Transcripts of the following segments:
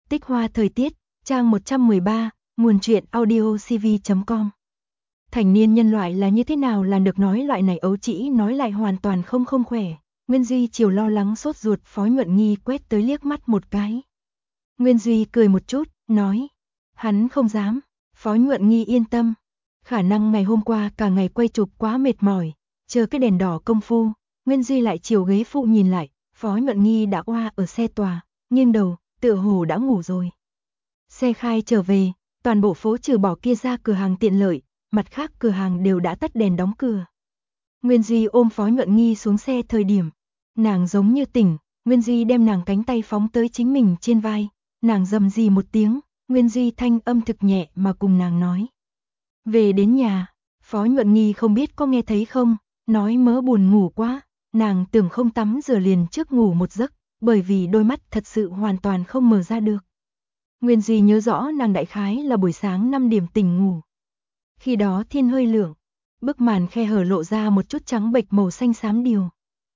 Tích hoa thời tiết, trang 113, nguồn truyện audiocv.com. Thành niên nhân loại là như thế nào là được nói loại này ấu trĩ nói lại hoàn toàn không khỏe. Nguyên Duy chiều lo lắng sốt ruột Phó Nhuận Nghi quét tới liếc mắt một cái. Nguyên Duy cười một chút, nói. Hắn không dám, Phó Nhuận Nghi yên tâm. Khả năng ngày hôm qua cả ngày quay chụp quá mệt mỏi, chờ cái đèn đỏ công phu, Nguyên Duy lại chiều ghế phụ nhìn lại, Phó Nhuận Nghi đã oa ở xe tòa, nghiêng đầu, tựa hồ đã ngủ rồi. Xe khai trở về, toàn bộ phố trừ bỏ kia ra cửa hàng tiện lợi, mặt khác cửa hàng đều đã tắt đèn đóng cửa. Nguyên Duy ôm Phó Nhuận Nghi xuống xe thời điểm, nàng giống như tỉnh, Nguyên Duy đem nàng cánh tay phóng tới chính mình trên vai, nàng rầm rì một tiếng, Nguyên Duy thanh âm thực nhẹ mà cùng nàng nói. Về đến nhà, Phó Nhuận Nghi không biết có nghe thấy không, nói mớ buồn ngủ quá, nàng tưởng không tắm rửa liền trước ngủ một giấc, bởi vì đôi mắt thật sự hoàn toàn không mở ra được. Nguyên Duy nhớ rõ nàng đại khái là buổi sáng 5 điểm tỉnh ngủ. Khi đó thiên hơi lượng, bức màn khe hở lộ ra một chút trắng bệch màu xanh xám điều.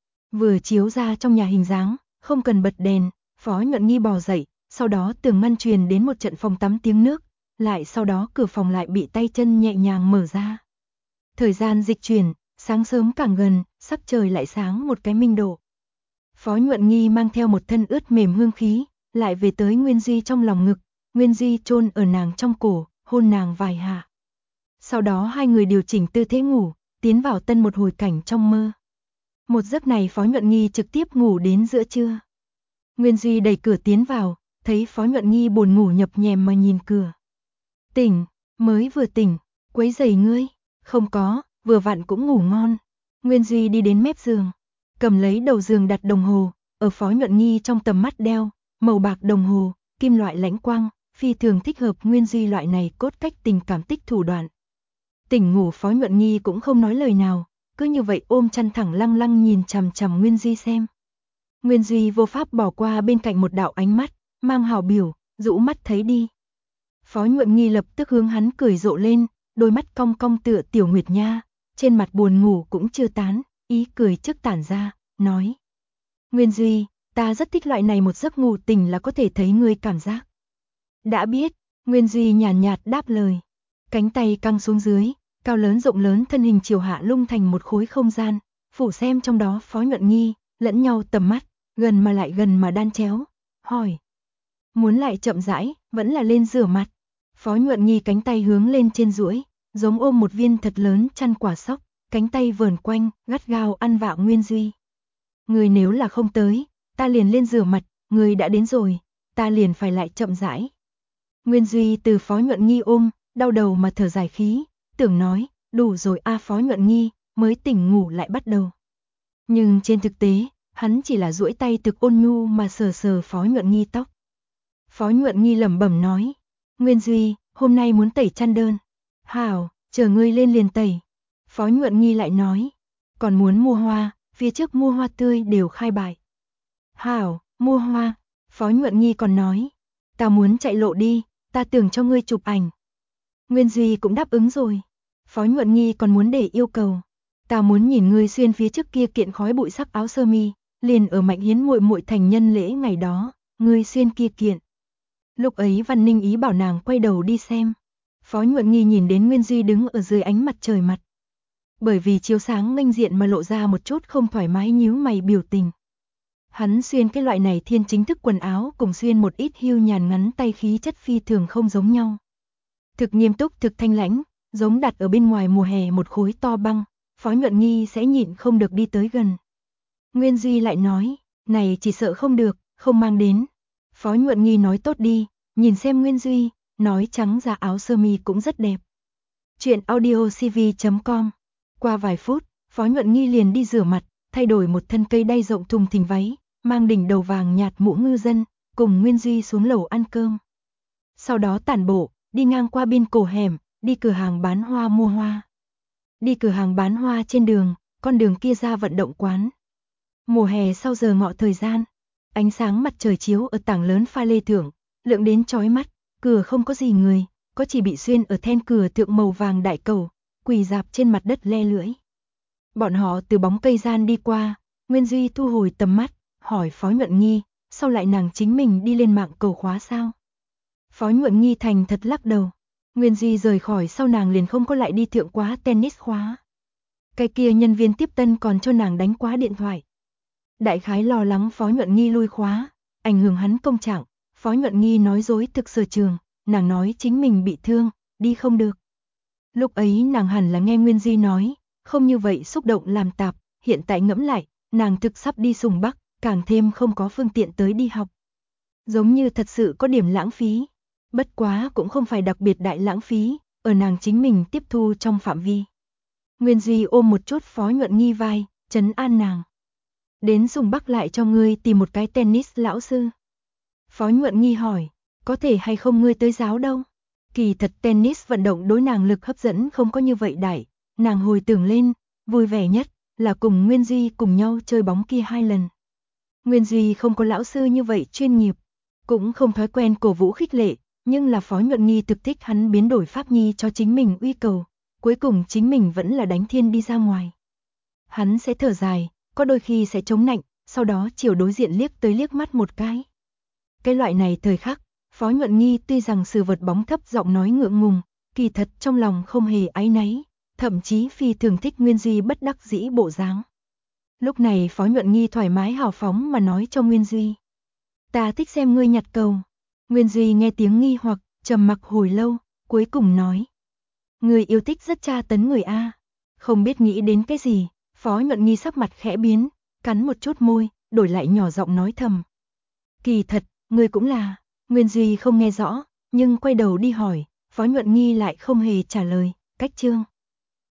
Vừa chiếu ra trong nhà hình dáng, không cần bật đèn, Phó Nhuận Nghi bò dậy, sau đó tường ngăn truyền đến một trận phòng tắm tiếng nước, lại sau đó cửa phòng lại bị tay chân nhẹ nhàng mở ra. Thời gian dịch chuyển, sáng sớm càng gần, sắc trời lại sáng một cái minh độ. Phó Nhuận Nghi mang theo một thân ướt mềm hương khí, lại về tới Nguyên Duy trong lòng ngực, Nguyên Duy chôn ở nàng trong cổ, hôn nàng vài hạ. Sau đó hai người điều chỉnh tư thế ngủ, tiến vào tân một hồi cảnh trong mơ. Một giấc này Phó Nhuận Nghi trực tiếp ngủ đến giữa trưa. Nguyên Duy đẩy cửa tiến vào, thấy Phó Nhuận Nghi buồn ngủ nhập nhèm mà nhìn cửa. Tỉnh, mới vừa tỉnh, quấy rầy ngươi, không có, vừa vặn cũng ngủ ngon. Nguyên Duy đi đến mép giường, cầm lấy đầu giường đặt đồng hồ, ở Phó Nhuận Nghi trong tầm mắt đeo, màu bạc đồng hồ, kim loại lãnh quang, phi thường thích hợp Nguyên Duy loại này cốt cách tình cảm tích thủ đoạn. Tỉnh ngủ Phó Nhuận Nghi cũng không nói lời nào, cứ như vậy ôm chăn thẳng lăng lăng nhìn chằm chằm Nguyên Duy xem. Nguyên Duy vô pháp bỏ qua bên cạnh một đạo ánh mắt, mang hào biểu, rũ mắt thấy đi. Phó Nhuận Nghi lập tức hướng hắn cười rộ lên, đôi mắt cong cong tựa tiểu nguyệt nha, trên mặt buồn ngủ cũng chưa tán, ý cười trước tản ra, nói. Nguyên Duy, ta rất thích loại này một giấc ngủ tỉnh là có thể thấy ngươi cảm giác. Đã biết, Nguyên Duy nhàn nhạt đáp lời. Cánh tay căng xuống dưới, cao lớn rộng lớn thân hình chiều hạ lung thành một khối không gian, phủ xem trong đó Phó Nhuận Nghi, lẫn nhau tầm mắt, gần mà lại gần mà đan chéo, hỏi. Muốn lại chậm rãi, vẫn là lên rửa mặt. Phó Nhuận Nghi cánh tay hướng lên trên duỗi, giống ôm một viên thật lớn chăn quả sóc, cánh tay vờn quanh, gắt gao ăn vạ Nguyên Duy. Người nếu là không tới, ta liền lên rửa mặt, người đã đến rồi, ta liền phải lại chậm rãi. Nguyên Duy từ Phó Nhuận Nghi ôm, đau đầu mà thở dài khí, tưởng nói, đủ rồi a Phó Nhuận Nghi, mới tỉnh ngủ lại bắt đầu. Nhưng trên thực tế, hắn chỉ là duỗi tay thực ôn nhu mà sờ sờ Phó Nhuận Nghi tóc. Phó Nhuận Nghi lẩm bẩm nói, Nguyên Duy, hôm nay muốn tẩy chăn đơn. Hảo, chờ ngươi lên liền tẩy. Phó Nhuận Nghi lại nói, còn muốn mua hoa, phía trước mua hoa tươi đều khai bại. Hảo, mua hoa. Phó Nhuận Nghi còn nói, ta muốn chạy lộ đi, ta tưởng cho ngươi chụp ảnh. Nguyên Duy cũng đáp ứng rồi. Phó Nhuận Nghi còn muốn để yêu cầu, ta muốn nhìn ngươi xuyên phía trước kia kiện khói bụi sắc áo sơ mi, liền ở Mạnh Hiến muội muội thành nhân lễ ngày đó, ngươi xuyên kia kiện. Lúc ấy Văn Ninh ý bảo nàng quay đầu đi xem. Phó Nhuận Nghi nhìn đến Nguyên Duy đứng ở dưới ánh mặt trời mặt. Bởi vì chiếu sáng nghênh diện mà lộ ra một chút không thoải mái nhíu mày biểu tình. Hắn xuyên cái loại này thiên chính thức quần áo cùng xuyên một ít hưu nhàn ngắn tay khí chất phi thường không giống nhau. Thực nghiêm túc thực thanh lãnh, giống đặt ở bên ngoài mùa hè một khối to băng, Phó Nhuận Nghi sẽ nhịn không được đi tới gần. Nguyên Duy lại nói, này chỉ sợ không được, không mang đến. Phó Nhuận Nghi nói tốt đi, nhìn xem Nguyên Duy, nói trắng ra áo sơ mi cũng rất đẹp. Chuyện audiocv.com. Qua vài phút, Phó Nhuận Nghi liền đi rửa mặt, thay đổi một thân cây đay rộng thùng thình váy, mang đỉnh đầu vàng nhạt mũ ngư dân, cùng Nguyên Duy xuống lầu ăn cơm. Sau đó tản bộ, đi ngang qua biên cổ hẻm, đi cửa hàng bán hoa mua hoa. Đi cửa hàng bán hoa trên đường, con đường kia ra vận động quán. Mùa hè sau giờ ngọ thời gian, ánh sáng mặt trời chiếu ở tảng lớn pha lê thượng, lượng đến chói mắt, cửa không có gì người, có chỉ bị xuyên ở then cửa thượng màu vàng đại cầu, quỳ dạp trên mặt đất le lưỡi. Bọn họ từ bóng cây gian đi qua, Nguyên Duy thu hồi tầm mắt, hỏi Phó Nhuận Nghi, sao lại nàng chính mình đi lên mạng cầu khóa sao? Phó Nhuận Nghi thành thật lắc đầu. Nguyên Duy rời khỏi sau nàng liền không có lại đi thượng quá tennis khóa. Cái kia nhân viên tiếp tân còn cho nàng đánh quá điện thoại. Đại khái lo lắng Phó Nhuận Nghi lui khóa, ảnh hưởng hắn công trạng. Phó Nhuận Nghi nói dối thực sở trường, nàng nói chính mình bị thương, đi không được. Lúc ấy nàng hẳn là nghe Nguyên Duy nói, không như vậy xúc động làm tạp, hiện tại ngẫm lại, nàng thực sắp đi Sùng Bắc, càng thêm không có phương tiện tới đi học. Giống như thật sự có điểm lãng phí, bất quá cũng không phải đặc biệt đại lãng phí, ở nàng chính mình tiếp thu trong phạm vi. Nguyên Duy ôm một chút Phó Nhuận Nghi vai, trấn an nàng. Đến Sùng Bắc lại cho ngươi tìm một cái tennis lão sư. Phó Nhuận Nghi hỏi, có thể hay không ngươi tới giáo đâu? Kỳ thật tennis vận động đối nàng lực hấp dẫn không có như vậy đại, nàng hồi tưởng lên, vui vẻ nhất là cùng Nguyên Duy cùng nhau chơi bóng kia 2 lần. Nguyên Duy không có lão sư như vậy chuyên nghiệp, cũng không thói quen cổ vũ khích lệ, nhưng là Phó Nhuận Nghi thực thích hắn biến đổi pháp nhi cho chính mình uy cầu, cuối cùng chính mình vẫn là đánh thiên đi ra ngoài. Hắn sẽ thở dài, có đôi khi sẽ chống nạnh, sau đó chiều đối diện liếc tới liếc mắt một cái. Cái loại này thời khắc, Phó Nhuận Nghi tuy rằng sự vật bóng thấp giọng nói ngượng ngùng, kỳ thật trong lòng không hề áy náy, thậm chí phi thường thích Nguyên Duy bất đắc dĩ bộ dáng. Lúc này Phó Nhuận Nghi thoải mái hào phóng mà nói cho Nguyên Duy. Ta thích xem ngươi nhặt cầu. Nguyên Duy nghe tiếng nghi hoặc, trầm mặc hồi lâu, cuối cùng nói. Người yêu thích rất tra tấn người A. Không biết nghĩ đến cái gì, Phó Nhuận Nghi sắc mặt khẽ biến, cắn một chút môi, đổi lại nhỏ giọng nói thầm. Kỳ thật, người cũng là. Nguyên Duy không nghe rõ, nhưng quay đầu đi hỏi, Phó Nhuận Nghi lại không hề trả lời, cách chương.